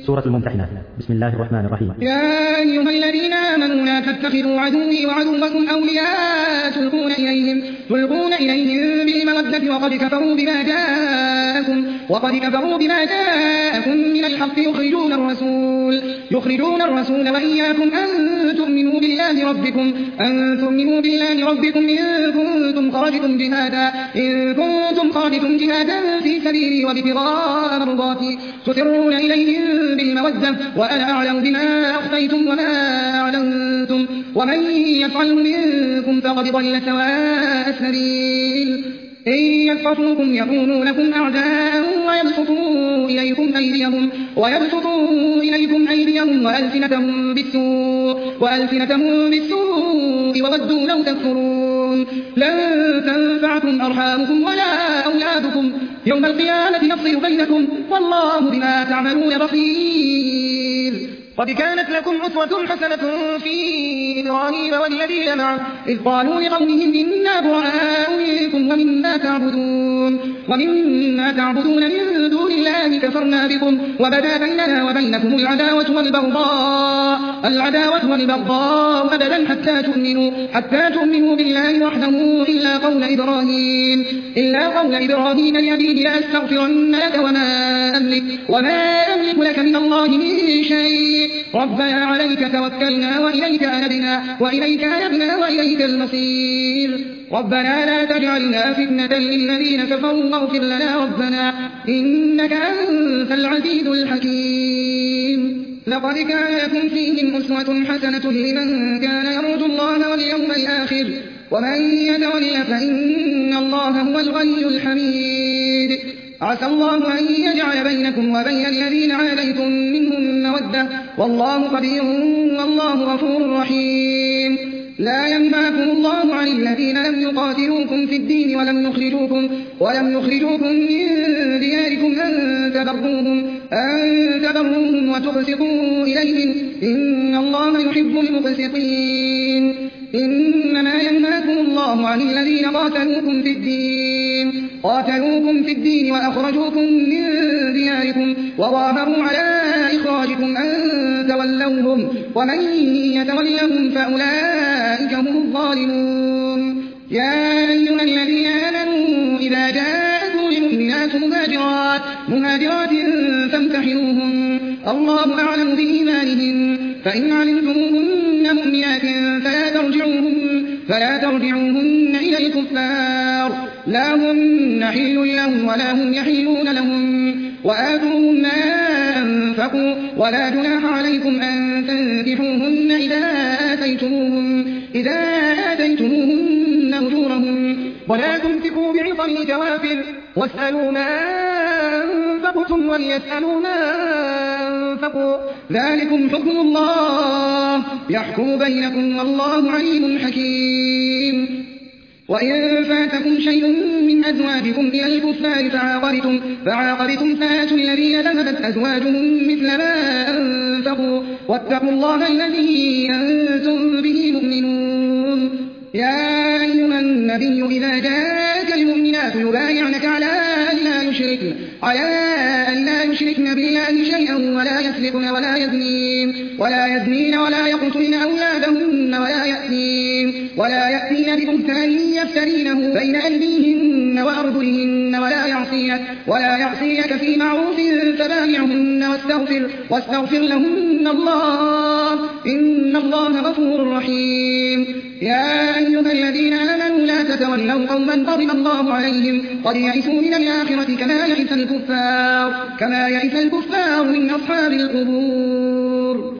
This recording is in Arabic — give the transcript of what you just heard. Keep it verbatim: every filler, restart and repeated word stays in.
سورة الممتحنة. بسم الله الرحمن الرحيم. يا أيها الذين آمنوا لا تتخذوا عدوي وعدوكم أولياء تلقون إليهم, تلقون إليهم بالمودة وقد كفروا بما جاءكم وقد كفروا بما جاءكم من الحق يخرجون الرسول يخرجون الرسول وإياكم أن تؤمنوا بالله ربكم أن تؤمنوا بالله ربكم إن كنتم خرجتم جهادا إن كنتم خرجتم جهادا في سبيلي وابتغاء مرضاتي تسرون إليهم بالمودة وأنا أعلم بما أخفيتم وما أعلنتم ومن يفعل منكم فقد ضل سواء السبيل إن يثقفوكم يكونوا لكم أعداء ويبسطوا إليكم أيديهم ويبسطوا إليكم أيديهم وألسنتهم بالسوء وألسنتهم بالسوء وودوا لو تكفرون لن تنفعكم أرحامكم ولا أولادكم يوم القيامة يفصل بينكم والله بما تعملون بصير. قد كانت لكم أسوة حسنة في إبراهيم والذين معه إذ قالوا لقومهم إنا براء منكم ومما تعبدون ومما تعبدون من دون الله كفرنا بكم وبدا بيننا وبينكم العداوة والبغضاء العداوة والبغضاء أبدا حتى تؤمنوا حتى تؤمنوا بالله وحده إلا قول إبراهيم إلا قول إبراهيم لأبيه لأستغفرن لك وما أملك وما أملك لك من الله من شيء ربنا عليك توكلنا وإليك أنبنا وإليك أنبنا وإليك المصير ربنا لا تجعلنا فتنة للذين كفروا واغفر لنا ربنا إنك أنت العزيز الحكيم. لقد كان لكم فيهم أسوة حسنة لمن كان يرجو الله واليوم الآخر ومن يتول فإن الله هو الغني الحميد. عسى الله أن يجعل بينكم وبين الذين عاديتم منهم مودة والله خبير والله غفور رحيم. لا ينهاكم الله عن الذين لم يقاتلوكم في الدين ولم يخرجوكم ولم يخرجوكم من دياركم أن تبروهم أن تبروهم وتقسطوا إليهم إن الله يحب المقسطين. إنما ينهاكم الله عن الذين قاتلوكم في الدين قاتلوكم في الدين وأخرجوكم من دياركم وظاهروا على إخراجكم أن تولوهم ومن يتولهم فأولئك هم الظالمون. يا أيها الذين آمنوا إذا جاءكم المؤمنات مهاجرات مهاجرات فامتحنوهن الله أعلم بإيمانهن فإن علمتموهن مؤمنات فلا ترجعوهن فلا ترجعوهن إلى الكفار لا هن حل لهم ولا هم يحلون لهم وآتوهم ما أنفقوا ولا جناح عليكم أن تنكحوهن إذا آتيتموهن إذا آتيتموهن أجورهن ولا تمسكوا بعصم الكوافر واسألوا ما أنفقتم وليسألوا ما أنفقوا ذلكم حكم الله يحكم بينكم والله عليم حكيم. وإن فاتكم شيء من أزواجكم إلى الكفار فعاقبتم, فعاقبتم فآتوا الذين ذهبت أزواجهم مثل ما أنفقوا واتقوا الله الذي أنتم به مؤمنون. يا أيها النبي إذا جاءك المؤمنات يبايعنك على أن لا يشركن على أن لا يشركن بالله شيئا ولا يسرقن ولا يزنين ولا يزنين ولا يقتلن أولادهن ولا يأتين ولا يأتين ببهتان يفترينه بين أيديهن وأرجلهن ولا يعصينك ولا يعصينك في معروف فبايعهن واستغفر واستغفر لهن الله إن الله غفور رحيم. يا أيها الذين آمنوا لا تتولوا قوما غضب الله عليهم قد يئسوا من الآخرة كما يئس الكفار كما يئس الكفار من أصحاب القبور.